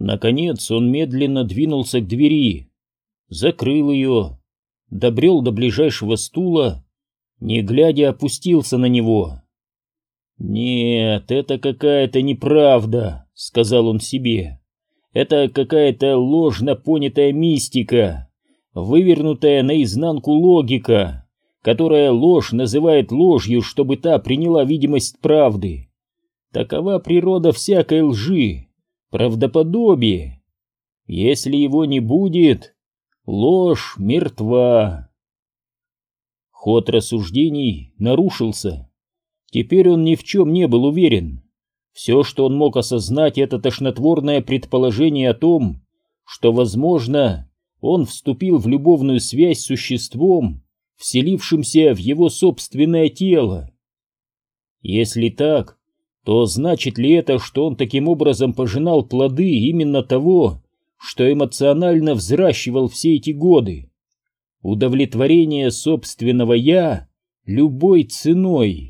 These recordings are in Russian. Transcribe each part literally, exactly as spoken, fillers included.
Наконец он медленно двинулся к двери, закрыл ее, добрел до ближайшего стула, не глядя опустился на него. «Нет, это какая-то неправда», — сказал он себе. «Это какая-то ложно понятая мистика, вывернутая наизнанку логика, которая ложь называет ложью, чтобы та приняла видимость правды. Такова природа всякой лжи, правдоподобие. Если его не будет, ложь мертва». Ход рассуждений нарушился. Теперь он ни в чем не был уверен. Все, что он мог осознать, это тошнотворное предположение о том, что, возможно, он вступил в любовную связь с существом, вселившимся в его собственное тело. Если так, то значит ли это, что он таким образом пожинал плоды именно того, что эмоционально взращивал все эти годы? Удовлетворение собственного «я» любой ценой.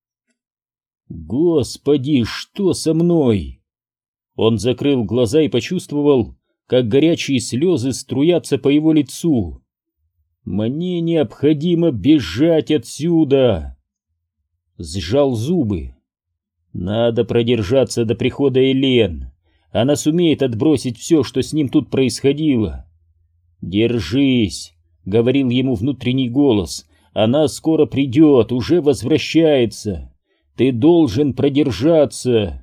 «Господи, что со мной?» Он закрыл глаза и почувствовал, как горячие слезы струятся по его лицу. «Мне необходимо бежать отсюда!» Сжал зубы. «Надо продержаться до прихода Элен. Она сумеет отбросить все, что с ним тут происходило». «Держись!» — говорил ему внутренний голос. «Она скоро придет, уже возвращается. Ты должен продержаться!»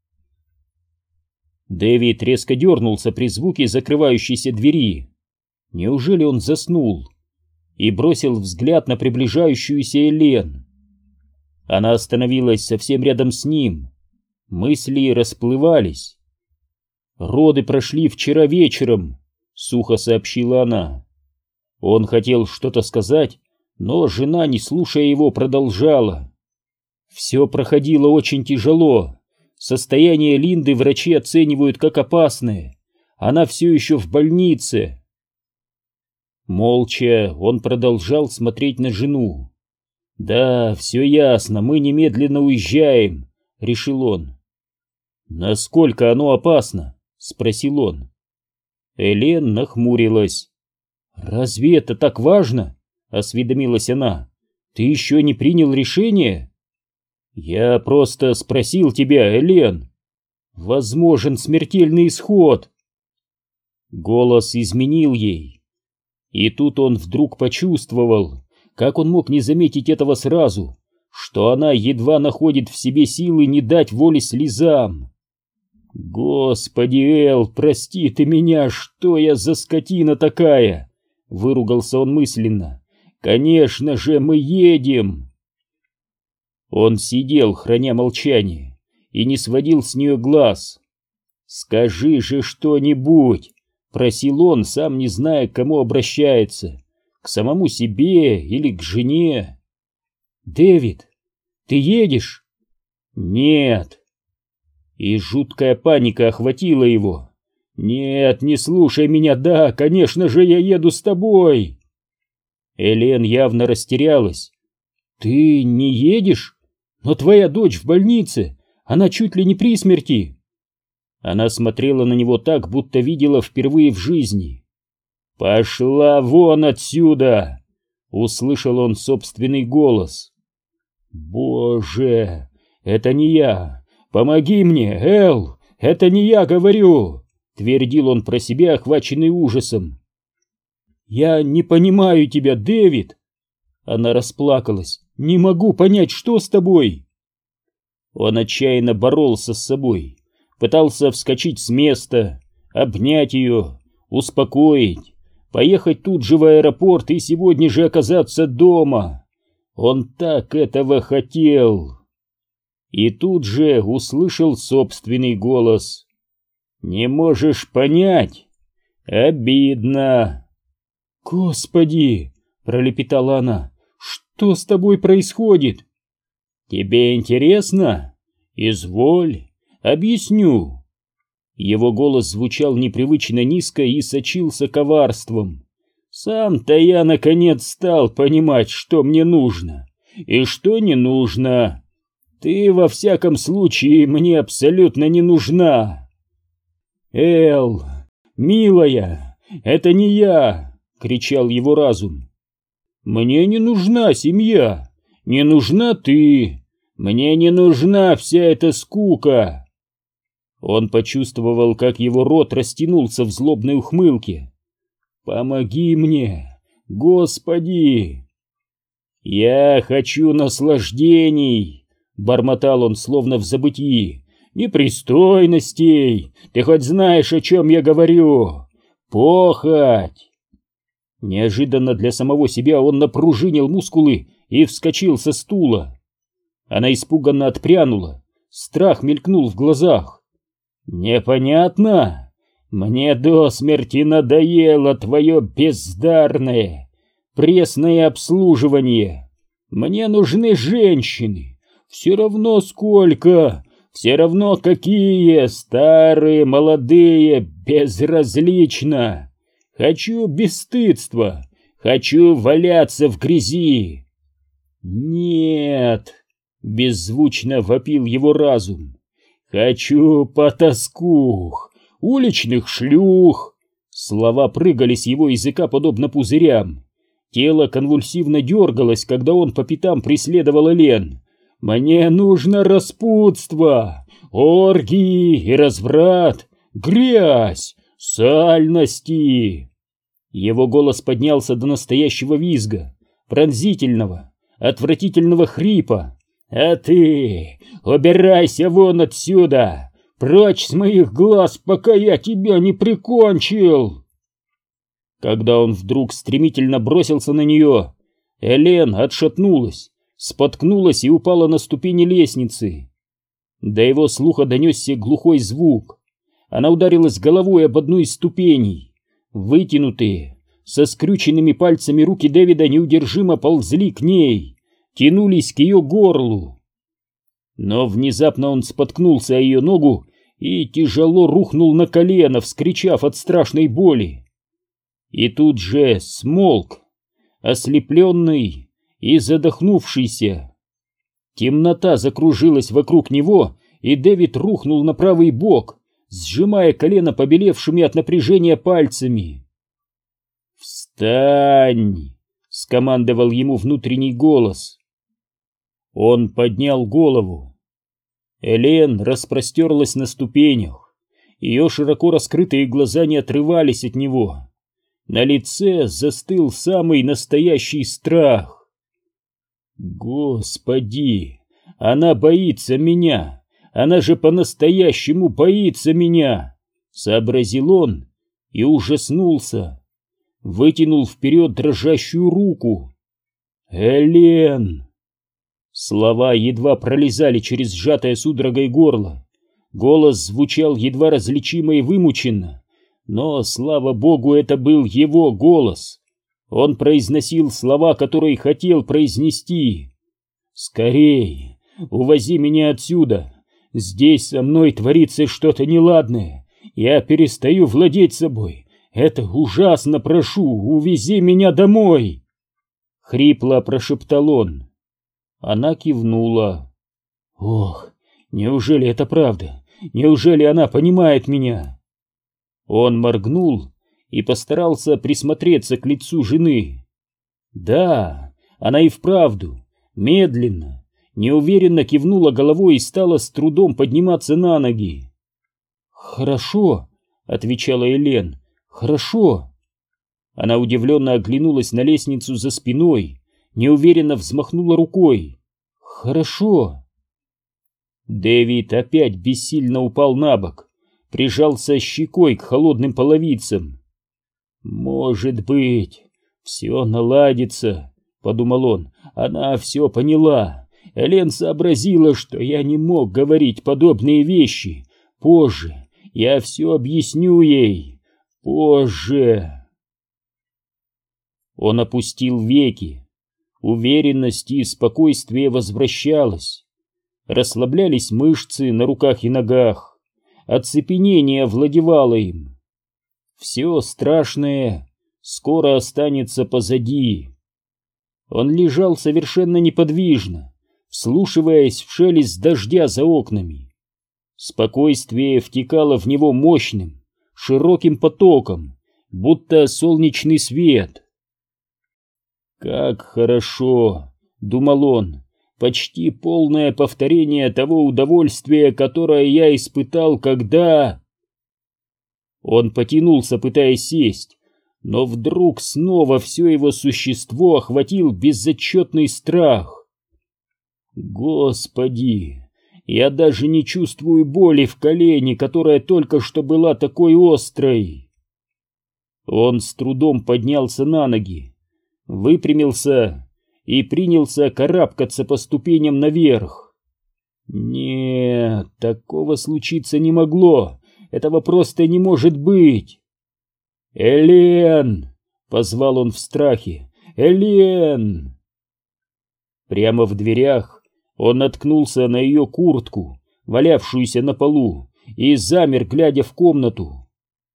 Дэвид резко дернулся при звуке закрывающейся двери. Неужели он заснул? И бросил взгляд на приближающуюся Элен. Она остановилась совсем рядом с ним. Мысли расплывались. «Роды прошли вчера вечером», — сухо сообщила она. Он хотел что-то сказать, но жена, не слушая его, продолжала. «Все проходило очень тяжело. Состояние Линды врачи оценивают как опасное. Она все еще в больнице». Молча он продолжал смотреть на жену. «Да, все ясно, мы немедленно уезжаем», — решил он. «Насколько оно опасно?» — спросил он. Элен нахмурилась. «Разве это так важно?» — осведомилась она. «Ты еще не принял решение?» «Я просто спросил тебя, Элен. Возможен смертельный исход». Голос изменил ей. И тут он вдруг почувствовал, как он мог не заметить этого сразу, что она едва находит в себе силы не дать воли слезам. «Господи, Эл, прости ты меня, что я за скотина такая!» — выругался он мысленно. «Конечно же, мы едем!» Он сидел, храня молчание, и не сводил с нее глаз. «Скажи же что-нибудь!» — просил он, сам не зная, к кому обращается, к самому себе или к жене. «Дэвид, ты едешь?» «Нет». И жуткая паника охватила его. «Нет, не слушай меня, да, конечно же, я еду с тобой!» Элен явно растерялась. «Ты не едешь? Но твоя дочь в больнице, она чуть ли не при смерти!» Она смотрела на него так, будто видела впервые в жизни. «Пошла вон отсюда!» — услышал он собственный голос. «Боже, это не я! Помоги мне, Эл! Это не я говорю!» — твердил он про себя, охваченный ужасом. «Я не понимаю тебя, Дэвид!» Она расплакалась. «Не могу понять, что с тобой?» Он отчаянно боролся с собой, пытался вскочить с места, обнять ее, успокоить, поехать тут же в аэропорт и сегодня же оказаться дома. Он так этого хотел. И тут же услышал собственный голос. «Не можешь понять? Обидно!» «Господи!» — пролепетала она. «Что с тобой происходит?» «Тебе интересно? Изволь, объясню». Его голос звучал непривычно низко и сочился коварством. «Сам-то я, наконец, стал понимать, что мне нужно и что не нужно. Ты, во всяком случае, мне абсолютно не нужна». «Эл, милая, это не я!» — кричал его разум. «Мне не нужна семья, не нужна ты, мне не нужна вся эта скука!» Он почувствовал, как его рот растянулся в злобной ухмылке. «Помоги мне, Господи!» «Я хочу наслаждений!» — бормотал он, словно в забытии. «Непристойностей! Ты хоть знаешь, о чем я говорю? Похоть!» Неожиданно для самого себя он напружинил мускулы и вскочил со стула. Она испуганно отпрянула, страх мелькнул в глазах. «Непонятно? Мне до смерти надоело твое бездарное, пресное обслуживание. Мне нужны женщины, все равно сколько, все равно какие, старые, молодые, безразлично. Хочу бесстыдства, хочу валяться в грязи». «Нет!» — беззвучно вопил его разум. «Хочу потаскух, уличных шлюх!» Слова прыгали с его языка подобно пузырям. Тело конвульсивно дергалось, когда он по пятам преследовал Элен. «Мне нужно распутство, оргии и разврат, грязь, сальности!» Его голос поднялся до настоящего визга, пронзительного, отвратительного хрипа. «А ты убирайся вон отсюда! Прочь с моих глаз, пока я тебя не прикончил!» Когда он вдруг стремительно бросился на нее, Элен отшатнулась, споткнулась и упала на ступени лестницы. До его слуха донесся глухой звук. Она ударилась головой об одну из ступеней. Вытянутые, со скрюченными пальцами руки Дэвида неудержимо ползли к ней, тянулись к ее горлу. Но внезапно он споткнулся о ее ногу и тяжело рухнул на колено, вскричав от страшной боли. И тут же смолк, ослепленный и задохнувшийся. Темнота закружилась вокруг него, и Дэвид рухнул на правый бок, сжимая колено побелевшими от напряжения пальцами. «Встань!» — скомандовал ему внутренний голос. Он поднял голову. Элен распростерлась на ступенях. Ее широко раскрытые глаза не отрывались от него. На лице застыл самый настоящий страх. «Господи, она боится меня! Она же по-настоящему боится меня!» — сообразил он и ужаснулся. Вытянул вперед дрожащую руку. «Элен!» Слова едва пролезали через сжатое судорогой горло. Голос звучал едва различимо и вымученно, но, слава богу, это был его голос. Он произносил слова, которые хотел произнести. «Скорей, увози меня отсюда! Здесь со мной творится что-то неладное! Я перестаю владеть собой! Это ужасно! Прошу, увези меня домой!» Хрипло прошептал он. Она кивнула. «Ох, неужели это правда? Неужели она понимает меня?» Он моргнул и постарался присмотреться к лицу жены. Да, она и вправду, медленно, неуверенно кивнула головой и стала с трудом подниматься на ноги. «Хорошо», — отвечала Элен, — «хорошо». Она удивленно оглянулась на лестницу за спиной, неуверенно взмахнула рукой. «Хорошо». Дэвид опять бессильно упал на бок, прижался щекой к холодным половицам. «Может быть, все наладится», — подумал он. «Она все поняла. Элен сообразила, что я не мог говорить подобные вещи. Позже я все объясню ей. Позже». Он опустил веки. Уверенность и спокойствие возвращалось. Расслаблялись мышцы на руках и ногах. Оцепенение овладевало им. Все страшное скоро останется позади. Он лежал совершенно неподвижно, вслушиваясь в шелест дождя за окнами. Спокойствие втекало в него мощным, широким потоком, будто солнечный свет. «Как хорошо!» — думал он. «Почти полное повторение того удовольствия, которое я испытал, когда...» Он потянулся, пытаясь сесть, но вдруг снова все его существо охватил безотчетный страх. «Господи! Я даже не чувствую боли в колене, которая только что была такой острой!» Он с трудом поднялся на ноги, выпрямился и принялся карабкаться по ступеням наверх. Нет, такого случиться не могло, этого просто не может быть. «Элен!» — позвал он в страхе. «Элен!» Прямо в дверях он наткнулся на ее куртку, валявшуюся на полу, и замер, глядя в комнату.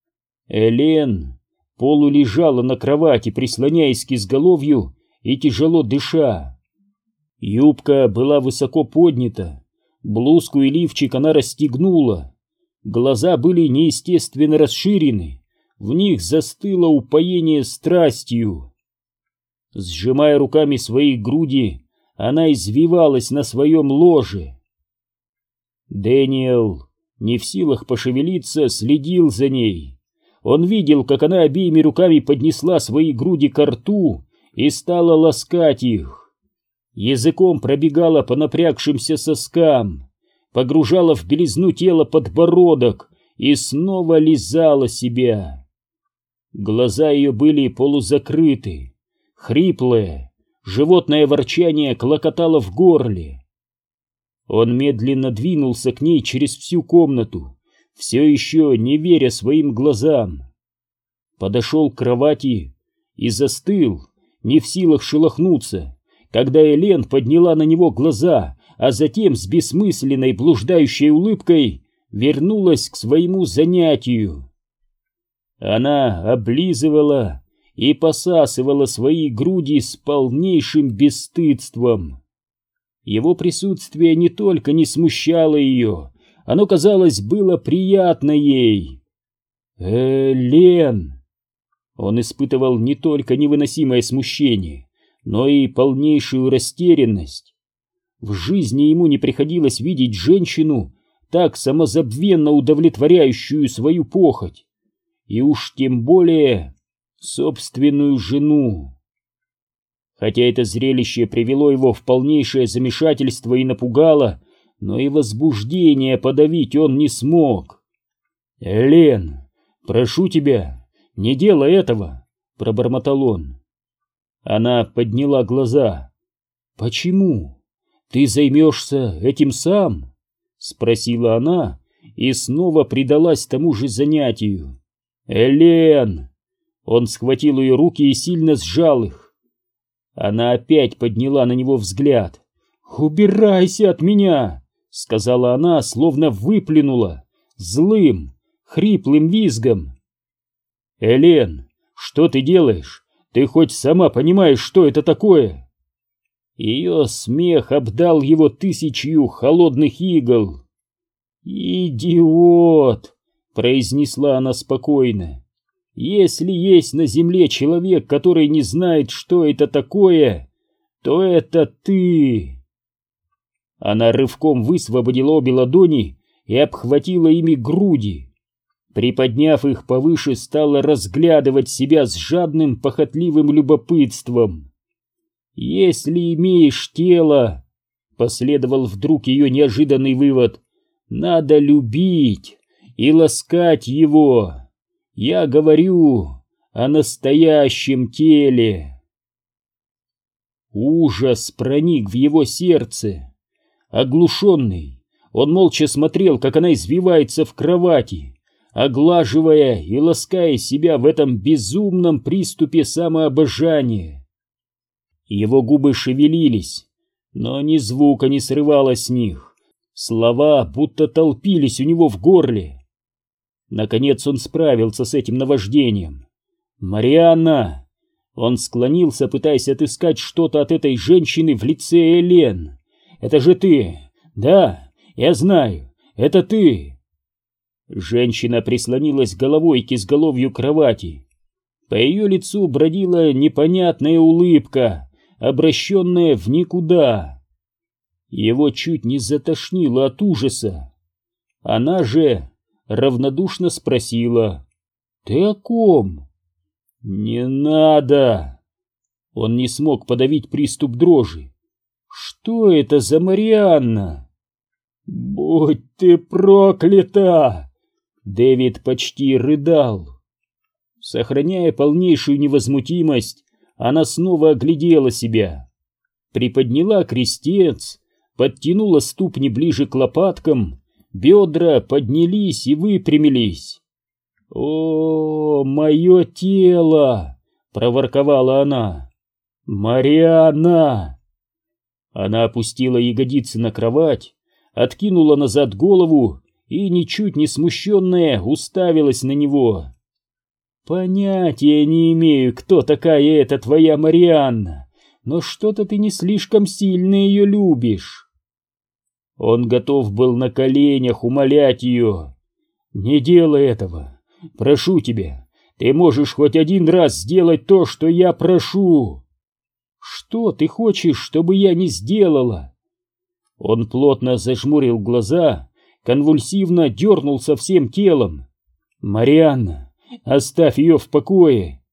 Элен полулежала на кровати, прислоняясь к изголовью и тяжело дыша. Юбка была высоко поднята, блузку и лифчик она расстегнула. Глаза были неестественно расширены, в них застыло упоение страстью. Сжимая руками свои груди, она извивалась на своем ложе. Дэниел, не в силах пошевелиться, следил за ней. Он видел, как она обеими руками поднесла свои груди ко рту и стала ласкать их. Языком пробегала по напрягшимся соскам, погружала в белизну тела подбородок и снова лизала себя. Глаза ее были полузакрыты, хриплое, животное ворчание клокотало в горле. Он медленно двинулся к ней через всю комнату, все еще не веря своим глазам. Подошел к кровати и застыл, не в силах шелохнуться, когда Элен подняла на него глаза, а затем с бессмысленной блуждающей улыбкой вернулась к своему занятию. Она облизывала и посасывала свои груди с полнейшим бесстыдством. Его присутствие не только не смущало ее, оно, казалось, было приятно ей. «Элен!» Он испытывал не только невыносимое смущение, но и полнейшую растерянность. В жизни ему не приходилось видеть женщину, так самозабвенно удовлетворяющую свою похоть, и уж тем более собственную жену. Хотя это зрелище привело его в полнейшее замешательство и напугало, но и возбуждение подавить он не смог. «Элен, прошу тебя, не делай этого!» — пробормотал он. Она подняла глаза. «Почему? Ты займешься этим сам?» — спросила она и снова предалась тому же занятию. «Элен!» Он схватил ее руки и сильно сжал их. Она опять подняла на него взгляд. «Убирайся от меня!» — сказала она, словно выплюнула, злым, хриплым визгом. «Элен, что ты делаешь? Ты хоть сама понимаешь, что это такое?» Ее смех обдал его тысячью холодных игл. «Идиот!» — произнесла она спокойно. «Если есть на земле человек, который не знает, что это такое, то это ты!» Она рывком высвободила обе ладони и обхватила ими груди. Приподняв их повыше, стала разглядывать себя с жадным, похотливым любопытством. «Если имеешь тело», — последовал вдруг ее неожиданный вывод, — «надо любить и ласкать его. Я говорю о настоящем теле». Ужас проник в его сердце. Оглушенный, он молча смотрел, как она извивается в кровати, оглаживая и лаская себя в этом безумном приступе самообожания. Его губы шевелились, но ни звука не срывалось с них, слова будто толпились у него в горле. Наконец он справился с этим наваждением. «Марианна!» Он склонился, пытаясь отыскать что-то от этой женщины в лице Элен. «Это же ты! Да, я знаю, это ты!» Женщина прислонилась головой к изголовью кровати. По ее лицу бродила непонятная улыбка, обращенная в никуда. Его чуть не затошнило от ужаса. Она же равнодушно спросила: «Ты о ком?» «Не надо!» Он не смог подавить приступ дрожи. «Что это за Марианна?» «Будь ты проклята!» Дэвид почти рыдал. Сохраняя полнейшую невозмутимость, она снова оглядела себя. Приподняла крестец, подтянула ступни ближе к лопаткам, бедра поднялись и выпрямились. «О, мое тело!» — проворковала она. «Марианна!» Она опустила ягодицы на кровать, откинула назад голову и, ничуть не смущенная, уставилась на него. «Понятия не имею, кто такая эта твоя Марианна, но что-то ты не слишком сильно ее любишь». Он готов был на коленях умолять ее. «Не делай этого. Прошу тебя, ты можешь хоть один раз сделать то, что я прошу». «Что ты хочешь, чтобы я не сделала?» Он плотно зажмурил глаза, конвульсивно дернулся всем телом. «Марианна, оставь ее в покое».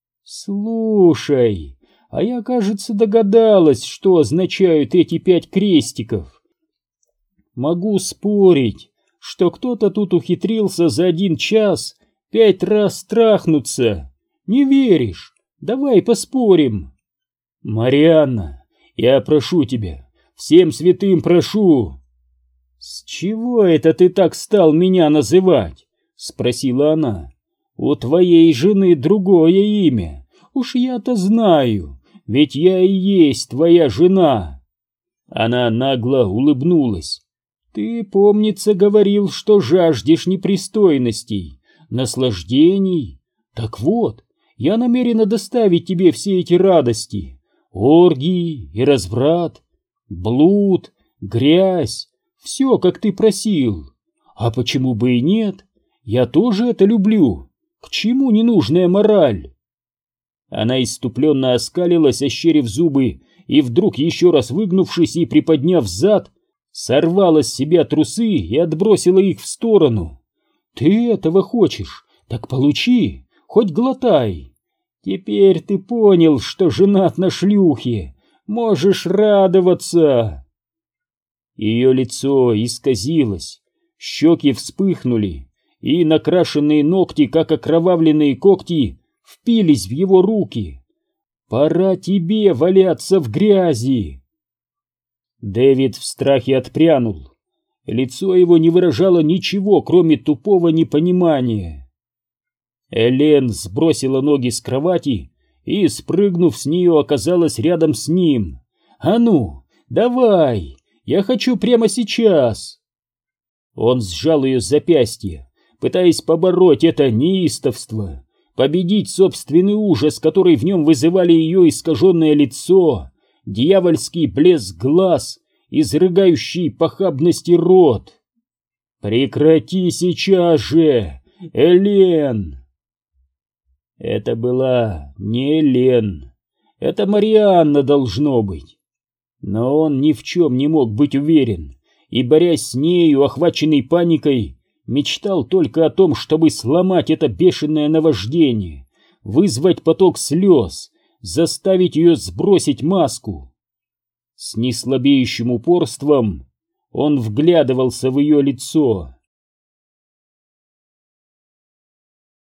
«Слушай, а я, кажется, догадалась, что означают эти пять крестиков. Могу спорить, что кто-то тут ухитрился за один час пять раз трахнуться. Не веришь? Давай поспорим». «Марианна, я прошу тебя, всем святым прошу». «С чего это ты так стал меня называть?» — спросила она. «У твоей жены другое имя, уж я-то знаю, ведь я и есть твоя жена». Она нагло улыбнулась. «Ты, помнится, говорил, что жаждешь непристойностей, наслаждений. Так вот, я намерена доставить тебе все эти радости. Оргии и разврат, блуд, грязь, все, как ты просил. А почему бы и нет? Я тоже это люблю. К чему ненужная мораль?» Она исступленно оскалилась, ощерив зубы, и вдруг, еще раз выгнувшись и приподняв зад, сорвала с себя трусы и отбросила их в сторону. «Ты этого хочешь? Так получи, хоть глотай. Теперь ты понял, что женат на шлюхе. Можешь радоваться». Ее лицо исказилось, щеки вспыхнули, и накрашенные ногти, как окровавленные когти, впились в его руки. «Пора тебе валяться в грязи!» Дэвид в страхе отпрянул. Лицо его не выражало ничего, кроме тупого непонимания. Элен сбросила ноги с кровати и, спрыгнув с нее, оказалась рядом с ним. «А ну, давай! Я хочу прямо сейчас!» Он сжал ее запястье, пытаясь побороть это неистовство, победить собственный ужас, который в нем вызывали ее искаженное лицо, дьявольский блеск глаз, изрыгающий похабности рот. «Прекрати сейчас же, Элен!» Это была не Элен, это Марианна должно быть. Но он ни в чем не мог быть уверен, и, борясь с нею, охваченный паникой, мечтал только о том, чтобы сломать это бешеное наваждение, вызвать поток слез, заставить ее сбросить маску. С неслабеющим упорством он вглядывался в ее лицо.